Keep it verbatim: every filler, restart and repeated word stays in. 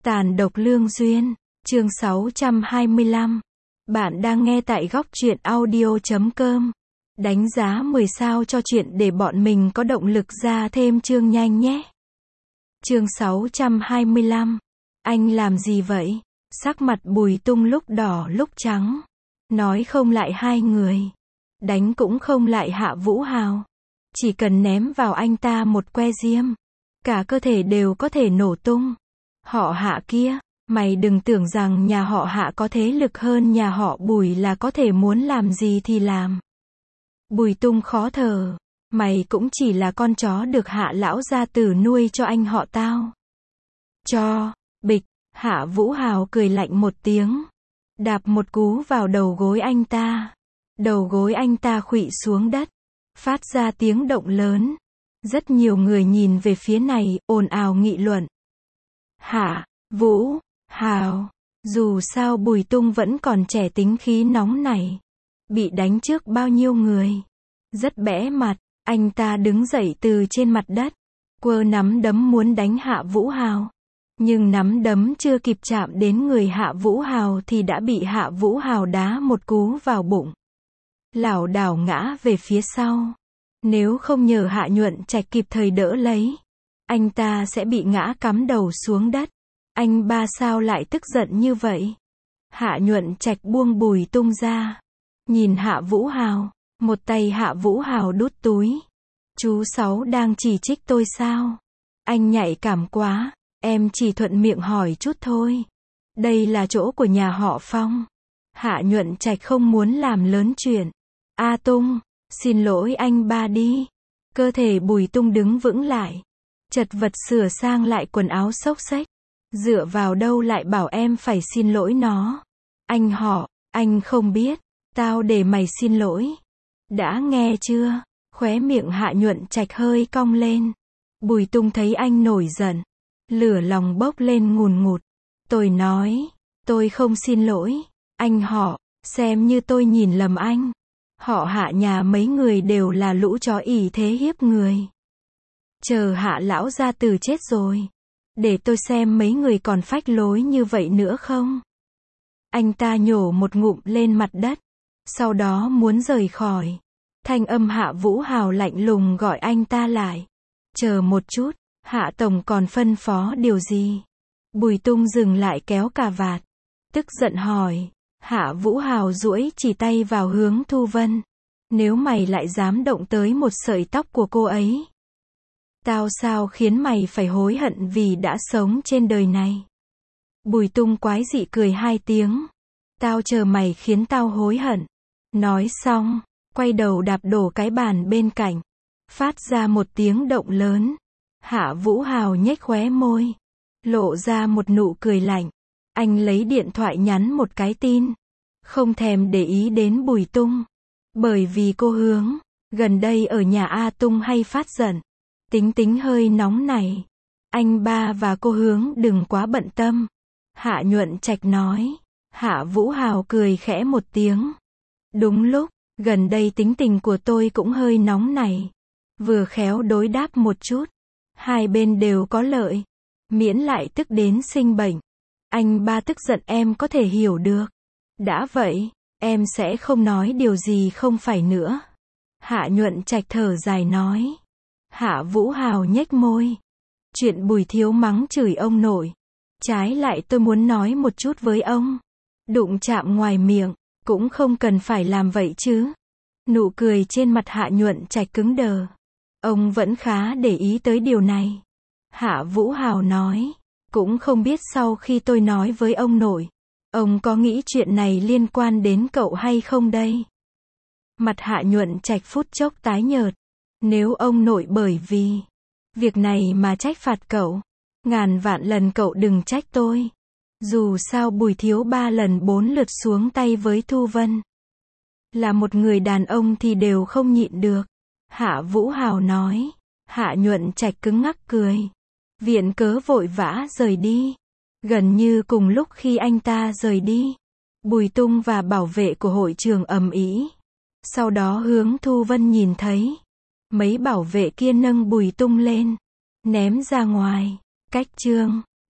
Tàn độc lương duyên, chương sáu trăm hai mươi lăm. Bạn đang nghe tại góc truyện audio chấm com. Đánh giá mười sao cho chuyện để bọn mình có động lực ra thêm chương nhanh nhé. Chương sáu trăm hai mươi lăm. Anh làm gì vậy? Sắc mặt Bùi Tung lúc đỏ lúc trắng. Nói không lại hai người. Đánh cũng không lại Hạ Vũ Hào. Chỉ cần ném vào anh ta một que diêm. Cả cơ thể đều có thể nổ tung. Họ Hạ kia, mày đừng tưởng rằng nhà họ Hạ có thế lực hơn nhà họ Bùi là có thể muốn làm gì thì làm. Bùi Tung khó thở. Mày cũng chỉ là con chó được Hạ lão gia tử nuôi cho anh họ tao. Cho, bịch, Hạ Vũ Hào cười lạnh một tiếng. Đạp một cú vào đầu gối anh ta. Đầu gối anh ta khuỵu xuống đất. Phát ra tiếng động lớn. Rất nhiều người nhìn về phía này, ồn ào nghị luận. Hạ Vũ Hào, dù sao Bùi Tung vẫn còn trẻ tính khí nóng này. Bị đánh trước bao nhiêu người. Rất bẽ mặt, anh ta đứng dậy từ trên mặt đất. Quơ nắm đấm muốn đánh Hạ Vũ Hào. Nhưng nắm đấm chưa kịp chạm đến người Hạ Vũ Hào thì đã bị Hạ Vũ Hào đá một cú vào bụng. Lảo đảo ngã về phía sau. Nếu không nhờ Hạ Nhuận Trạch kịp thời đỡ lấy, anh ta sẽ bị ngã cắm đầu xuống đất. Anh ba sao lại tức giận như vậy? Hạ Nhuận Trạch buông Bùi Tung ra. Nhìn Hạ Vũ Hào. Một tay Hạ Vũ Hào đút túi. Chú Sáu đang chỉ trích tôi sao? Anh nhạy cảm quá. Em chỉ thuận miệng hỏi chút thôi. Đây là chỗ của nhà họ Phong. Hạ Nhuận Trạch không muốn làm lớn chuyện. A Tung, xin lỗi anh ba đi. Cơ thể Bùi Tung đứng vững lại. Chật vật sửa sang lại quần áo xốc xếch. Dựa vào đâu lại bảo em phải xin lỗi nó. Anh họ, anh không biết. Tao để mày xin lỗi. Đã nghe chưa? Khóe miệng Hạ Nhuận Trạch hơi cong lên. Bùi Tung thấy anh nổi giận. Lửa lòng bốc lên ngùn ngụt. Tôi nói, tôi không xin lỗi. Anh họ, xem như tôi nhìn lầm anh. Họ Hạ nhà mấy người đều là lũ chó ỷ thế hiếp người. Chờ Hạ lão gia tử chết rồi. Để tôi xem mấy người còn phách lối như vậy nữa không. Anh ta nhổ một ngụm lên mặt đất. Sau đó muốn rời khỏi. Thanh âm Hạ Vũ Hào lạnh lùng gọi anh ta lại. Chờ một chút, Hạ Tổng còn phân phó điều gì? Bùi Tung dừng lại kéo cà vạt. Tức giận hỏi. Hạ Vũ Hào duỗi chỉ tay vào hướng Thu Vân. Nếu mày lại dám động tới một sợi tóc của cô ấy. Tao sao khiến mày phải hối hận vì đã sống trên đời này. Bùi Tung quái dị cười hai tiếng. Tao chờ mày khiến tao hối hận. Nói xong, quay đầu đạp đổ cái bàn bên cạnh. Phát ra một tiếng động lớn. Hạ Vũ Hào nhếch khóe môi. Lộ ra một nụ cười lạnh. Anh lấy điện thoại nhắn một cái tin. Không thèm để ý đến Bùi Tung. Bởi vì cô Hướng, gần đây ở nhà A Tung hay phát giận. Tính tính hơi nóng này. Anh ba và cô Hướng đừng quá bận tâm. Hạ Nhuận Trạch nói. Hạ Vũ Hào cười khẽ một tiếng. Đúng lúc, gần đây tính tình của tôi cũng hơi nóng này. Vừa khéo đối đáp một chút. Hai bên đều có lợi. Miễn lại tức đến sinh bệnh. Anh ba tức giận em có thể hiểu được. Đã vậy, em sẽ không nói điều gì không phải nữa. Hạ Nhuận Trạch thở dài nói. Hạ Vũ Hào nhếch môi. Chuyện Bùi thiếu mắng chửi ông nội. Trái lại tôi muốn nói một chút với ông. Đụng chạm ngoài miệng, cũng không cần phải làm vậy chứ. Nụ cười trên mặt Hạ Nhuận Trạch cứng đờ. Ông vẫn khá để ý tới điều này. Hạ Vũ Hào nói. Cũng không biết sau khi tôi nói với ông nội. Ông có nghĩ chuyện này liên quan đến cậu hay không đây? Mặt Hạ Nhuận Trạch phút chốc tái nhợt. Nếu ông nội bởi vì việc này mà trách phạt cậu. Ngàn vạn lần cậu đừng trách tôi. Dù sao Bùi thiếu ba lần bốn lượt xuống tay với Thu Vân. Là một người đàn ông thì đều không nhịn được. Hạ Vũ Hào nói. Hạ Nhuận Trạch cứng ngắc cười. Viện cớ vội vã rời đi. Gần như cùng lúc khi anh ta rời đi. Bùi Tung và bảo vệ của hội trường ầm ĩ. Sau đó hướng Thu Vân nhìn thấy. Mấy bảo vệ kia nâng Bùi Tung lên. Ném ra ngoài. Cách chương.